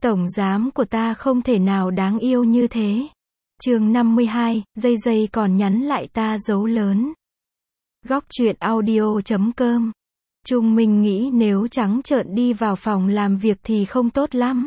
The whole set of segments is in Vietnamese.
Tổng giám của ta không thể nào đáng yêu như thế. Chương 52, dây dây còn nhắn lại ta dấu lớn. Góc truyện audio.com. Trung Minh nghĩ nếu trắng trợn đi vào phòng làm việc thì không tốt lắm.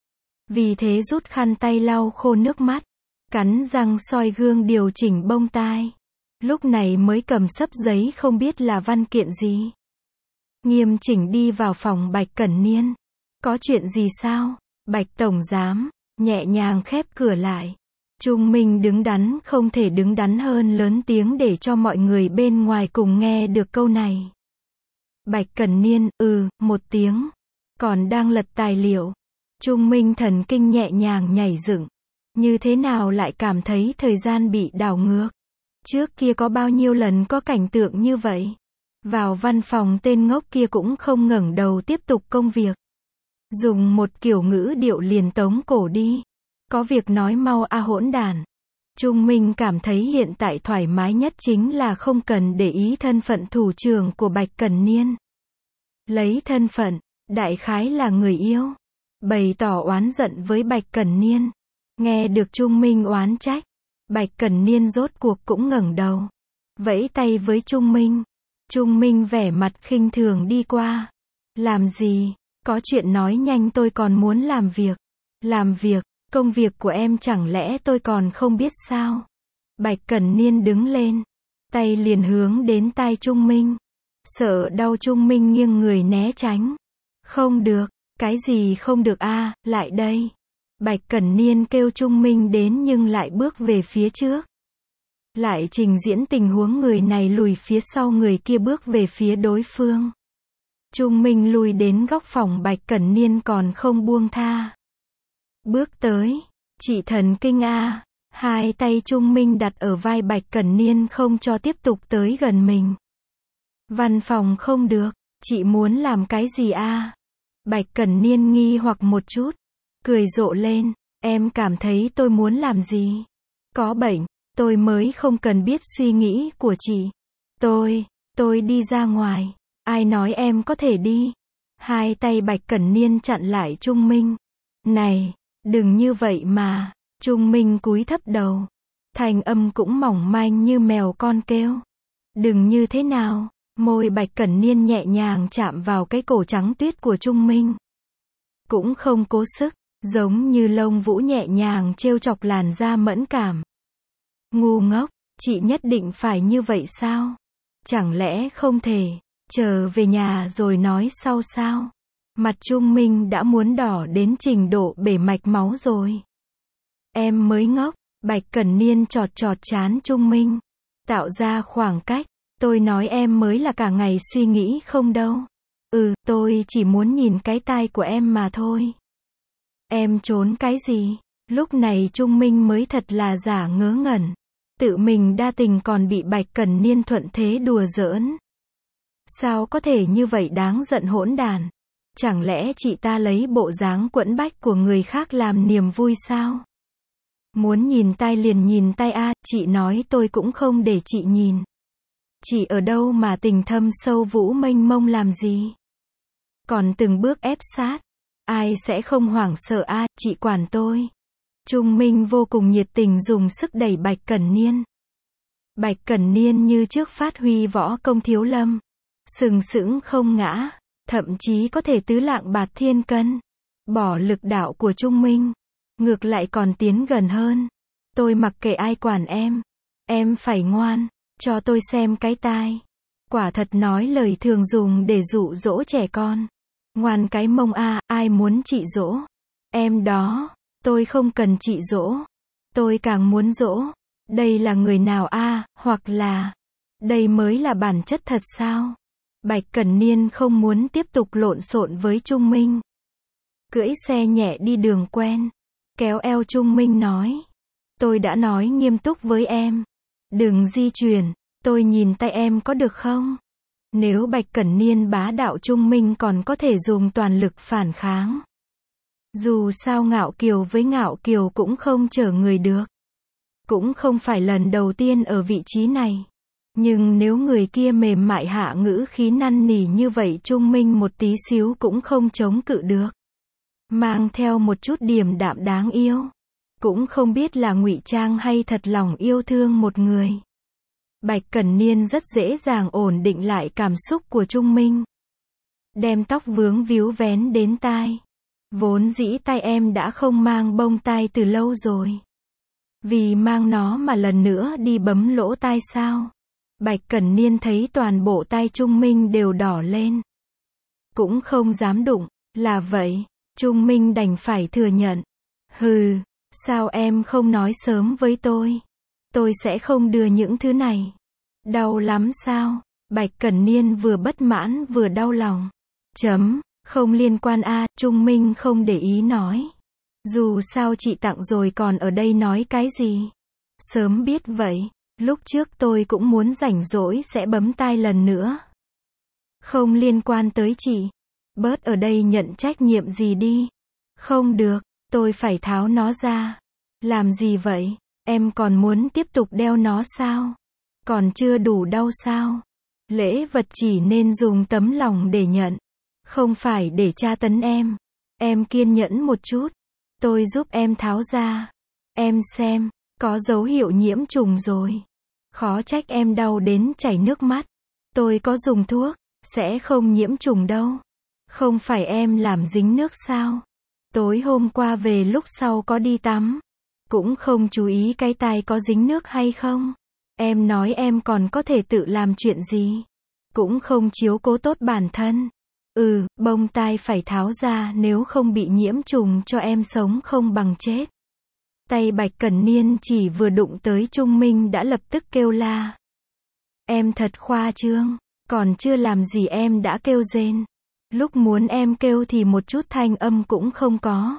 Vì thế rút khăn tay lau khô nước mắt, cắn răng soi gương điều chỉnh bông tai. Lúc này mới cầm xấp giấy không biết là văn kiện gì. Nghiêm chỉnh đi vào phòng Bạch Cẩn Niên. Có chuyện gì sao? Bạch tổng giám, nhẹ nhàng khép cửa lại. Trung Minh đứng đắn không thể đứng đắn hơn, lớn tiếng để cho mọi người bên ngoài cùng nghe được câu này. Bạch Cẩn Niên, một tiếng. Còn đang lật tài liệu. Trung Minh thần kinh nhẹ nhàng nhảy dựng. Như thế nào lại cảm thấy thời gian bị đảo ngược? Trước kia có bao nhiêu lần có cảnh tượng như vậy? Vào văn phòng tên ngốc kia cũng không ngẩng đầu tiếp tục công việc. Dùng một kiểu ngữ điệu liền tống cổ đi. Có việc nói mau a hỗn đản. Trung Minh cảm thấy hiện tại thoải mái nhất chính là không cần để ý thân phận thủ trưởng của Bạch Cẩn Niên. Lấy thân phận, đại khái là người yêu. Bày tỏ oán giận với Bạch Cẩn Niên. Nghe được Trung Minh oán trách, Bạch Cẩn Niên rốt cuộc cũng ngẩng đầu. Vẫy tay với Trung Minh. Trung Minh vẻ mặt khinh thường đi qua. Làm gì? Có chuyện nói nhanh, tôi còn muốn làm việc. Làm việc? Công việc của em chẳng lẽ tôi còn không biết sao? Bạch Cẩn Niên đứng lên. Tay liền hướng đến tai Trung Minh. Sợ đau Trung Minh nghiêng người né tránh. Không được. Cái gì không được a? Lại đây. Bạch Cẩn Niên kêu Trung Minh đến nhưng lại bước về phía trước. Lại trình diễn tình huống người này lùi phía sau người kia bước về phía đối phương. Trung Minh lùi đến góc phòng Bạch Cẩn Niên còn không buông tha. Bước tới. Chị thần kinh a. Hai tay Trung Minh đặt ở vai Bạch Cẩn Niên không cho tiếp tục tới gần mình. Văn phòng không được. Chị muốn làm cái gì a? Bạch Cẩn Niên nghi hoặc một chút. Cười rộ lên. Em cảm thấy tôi muốn làm gì? Có bệnh. Tôi mới không cần biết suy nghĩ của chị. Tôi đi ra ngoài. Ai nói em có thể đi? Hai tay Bạch Cẩn Niên chặn lại Trung Minh. Này, đừng như vậy mà. Trung Minh cúi thấp đầu. Thanh âm cũng mỏng manh như mèo con kêu. Đừng như thế nào? Môi Bạch Cẩn Niên nhẹ nhàng chạm vào cái cổ trắng tuyết của Trung Minh. Cũng không cố sức, giống như lông vũ nhẹ nhàng trêu chọc làn da mẫn cảm. Ngu ngốc, chị nhất định phải như vậy sao? Chẳng lẽ không thể trở về nhà rồi nói sau sao? Mặt Trung Minh đã muốn đỏ đến trình độ bể mạch máu rồi. Em mới ngốc. Bạch Cẩn Niên chọt chọt trán Trung Minh. Tạo ra khoảng cách. Tôi nói em mới là cả ngày suy nghĩ không đâu. Tôi chỉ muốn nhìn cái tai của em mà thôi. Em trốn cái gì? Lúc này Trung Minh mới thật là giả ngớ ngẩn. Tự mình đa tình còn bị Bạch Cẩn Niên thuận thế đùa giỡn. Sao có thể như vậy, đáng giận hỗn đản. Chẳng lẽ chị ta lấy bộ dáng quẫn bách của người khác làm niềm vui sao? Muốn nhìn tai liền nhìn tai a, chị nói tôi cũng không để chị nhìn. Chị ở đâu mà tình thâm sâu vũ mênh mông làm gì? Còn từng bước ép sát. Ai sẽ không hoảng sợ a, chị quản tôi. Trung Minh vô cùng nhiệt tình dùng sức đẩy Bạch Cẩn Niên. Bạch Cẩn Niên như trước phát huy võ công thiếu lâm. Sừng sững không ngã. Thậm chí có thể tứ lạng bạt thiên cân. Bỏ lực đạo của Trung Minh. Ngược lại còn tiến gần hơn. Tôi mặc kệ ai quản em. Em phải ngoan. Cho tôi xem cái tai. Quả thật nói lời thường dùng để dụ dỗ trẻ con. Ngoan cái mông a, ai muốn chị dỗ? Em đó. Tôi không cần chị dỗ. Tôi càng muốn dỗ. Đây là người nào a, hoặc là đây mới là bản chất thật sao? Bạch Cẩn Niên không muốn tiếp tục lộn xộn với Trung Minh. Cưỡi xe nhẹ đi đường quen. Kéo eo Trung Minh nói. Tôi đã nói nghiêm túc với em. Đừng di chuyển. Tôi nhìn tay em có được không? Nếu Bạch Cẩn Niên bá đạo, Trung Minh còn có thể dùng toàn lực phản kháng. Dù sao Ngạo Kiều với Ngạo Kiều cũng không chở người được. Cũng không phải lần đầu tiên ở vị trí này. Nhưng nếu người kia mềm mại hạ ngữ khí năn nỉ như vậy, Trung Minh một tí xíu cũng không chống cự được. mang theo một chút điềm đạm đáng yêu. Cũng không biết là ngụy trang hay thật lòng yêu thương một người. Bạch Cẩn Niên rất dễ dàng ổn định lại cảm xúc của Trung Minh. Đem tóc vướng víu vén đến tai. Vốn dĩ tay em đã không mang bông tai từ lâu rồi. Vì mang nó mà lần nữa đi bấm lỗ tai sao? Bạch Cẩn Niên thấy toàn bộ tai Trung Minh đều đỏ lên. Cũng không dám đụng, là vậy. Trung Minh đành phải thừa nhận. Hừ, sao em không nói sớm với tôi? Tôi sẽ không đưa những thứ này. Đau lắm sao? Bạch Cẩn Niên vừa bất mãn vừa đau lòng. Không liên quan a, Trung Minh không để ý nói. Dù sao chị tặng rồi còn ở đây nói cái gì? Sớm biết vậy, lúc trước tôi cũng muốn rảnh rỗi sẽ bấm tai lần nữa. Không liên quan tới chị. Bớt ở đây nhận trách nhiệm gì đi. Không được, tôi phải tháo nó ra. Làm gì vậy? Em còn muốn tiếp tục đeo nó sao? Còn chưa đủ đau sao? Lễ vật chỉ nên dùng tấm lòng để nhận. Không phải để tra tấn em. Em kiên nhẫn một chút. Tôi giúp em tháo ra. Em xem, có dấu hiệu nhiễm trùng rồi. Khó trách em đau đến chảy nước mắt. Tôi có dùng thuốc, sẽ không nhiễm trùng đâu. Không phải em làm dính nước sao? Tối hôm qua về lúc sau có đi tắm. Cũng không chú ý cái tai có dính nước hay không. Em nói em còn có thể tự làm chuyện gì. Cũng không chiếu cố tốt bản thân. Bông tai phải tháo ra nếu không bị nhiễm trùng cho em sống không bằng chết. Tay Bạch Cẩn Niên chỉ vừa đụng tới Trung Minh đã lập tức kêu la. Em thật khoa trương, còn chưa làm gì em đã kêu rên. Lúc muốn em kêu thì một chút thanh âm cũng không có.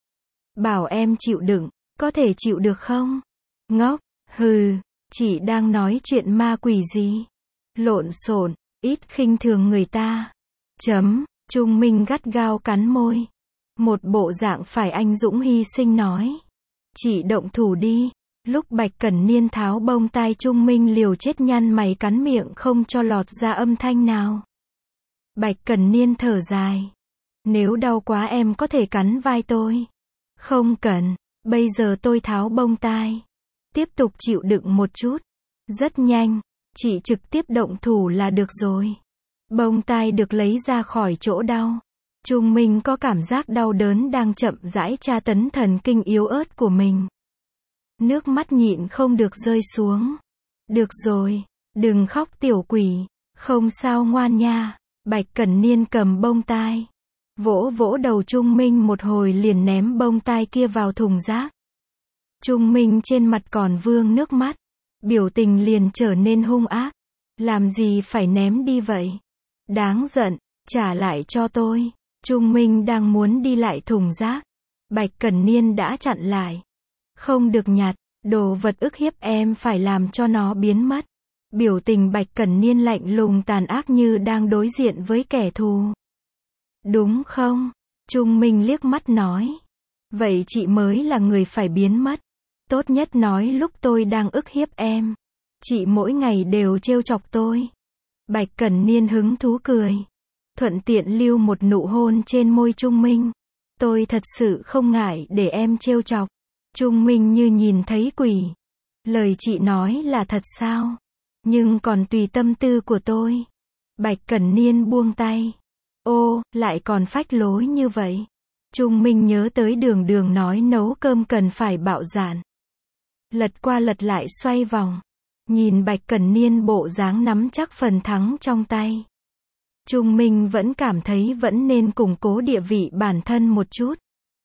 Bảo em chịu đựng, có thể chịu được không? Ngốc, hừ, chị đang nói chuyện ma quỷ gì? Lộn xộn, ít khinh thường người ta. Trung Minh gắt gao cắn môi. Một bộ dạng phải anh dũng hy sinh nói. Chị động thủ đi. Lúc Bạch Cẩn Niên tháo bông tai Trung Minh liều chết nhăn mày cắn miệng không cho lọt ra âm thanh nào. Bạch Cẩn Niên thở dài. Nếu đau quá em có thể cắn vai tôi. Không cần, bây giờ tôi tháo bông tai. Tiếp tục chịu đựng một chút. Rất nhanh, chị trực tiếp động thủ là được rồi. Bông tai được lấy ra khỏi chỗ đau. Trung Minh có cảm giác đau đớn đang chậm rãi tra tấn thần kinh yếu ớt của mình. Nước mắt nhịn không được rơi xuống. Được rồi, đừng khóc tiểu quỷ. Không sao ngoan nha. Bạch Cẩn Niên cầm bông tai. Vỗ vỗ đầu Trung Minh một hồi liền ném bông tai kia vào thùng rác. Trung Minh trên mặt còn vương nước mắt. Biểu tình liền trở nên hung ác. Làm gì phải ném đi vậy? Đáng giận, trả lại cho tôi. Trung Minh đang muốn đi lại thùng rác. Bạch Cẩn Niên đã chặn lại. Không được nhặt, đồ vật ức hiếp em phải làm cho nó biến mất. Biểu tình Bạch Cẩn Niên lạnh lùng tàn ác như đang đối diện với kẻ thù. Đúng không? Trung Minh liếc mắt nói. Vậy chị mới là người phải biến mất. Tốt nhất nói lúc tôi đang ức hiếp em. Chị mỗi ngày đều trêu chọc tôi. Bạch Cẩn Niên hứng thú cười. Thuận tiện lưu một nụ hôn trên môi Trung Minh. Tôi thật sự không ngại để em trêu chọc. Trung Minh như nhìn thấy quỷ. Lời chị nói là thật sao? Nhưng còn tùy tâm tư của tôi. Bạch Cẩn Niên buông tay. Ô, lại còn phách lối như vậy. Trung Minh nhớ tới Đường Đường nói nấu cơm cần phải bạo dạn. Lật qua lật lại xoay vòng. Nhìn Bạch Cẩn Niên bộ dáng nắm chắc phần thắng trong tay. Trung Minh vẫn cảm thấy vẫn nên củng cố địa vị bản thân một chút.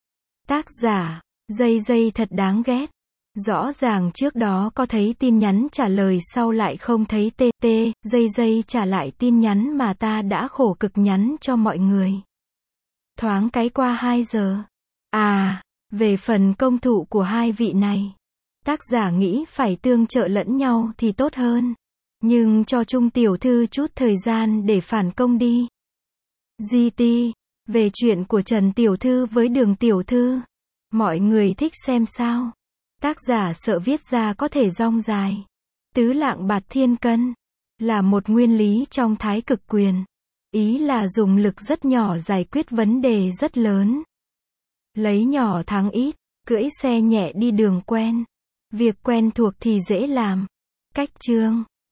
Tác giả, Dây Dây thật đáng ghét. Rõ ràng trước đó có thấy tin nhắn trả lời sau lại không thấy TT, Dây Dây trả lại tin nhắn mà ta đã khổ cực nhắn cho mọi người. Thoáng cái qua 2 giờ. Về phần công thụ của hai vị này. Tác giả nghĩ phải tương trợ lẫn nhau thì tốt hơn. Nhưng cho Trung tiểu thư chút thời gian để phản công đi. GT, về chuyện của Trần tiểu thư với Đường tiểu thư. Mọi người thích xem sao? Tác giả sợ viết ra có thể rong dài. Tứ lạng bạt thiên cân. Là một nguyên lý trong thái cực quyền. Ý là dùng lực rất nhỏ giải quyết vấn đề rất lớn. Lấy nhỏ thắng ít, cưỡi xe nhẹ đi đường quen. Việc quen thuộc thì dễ làm. Cách chương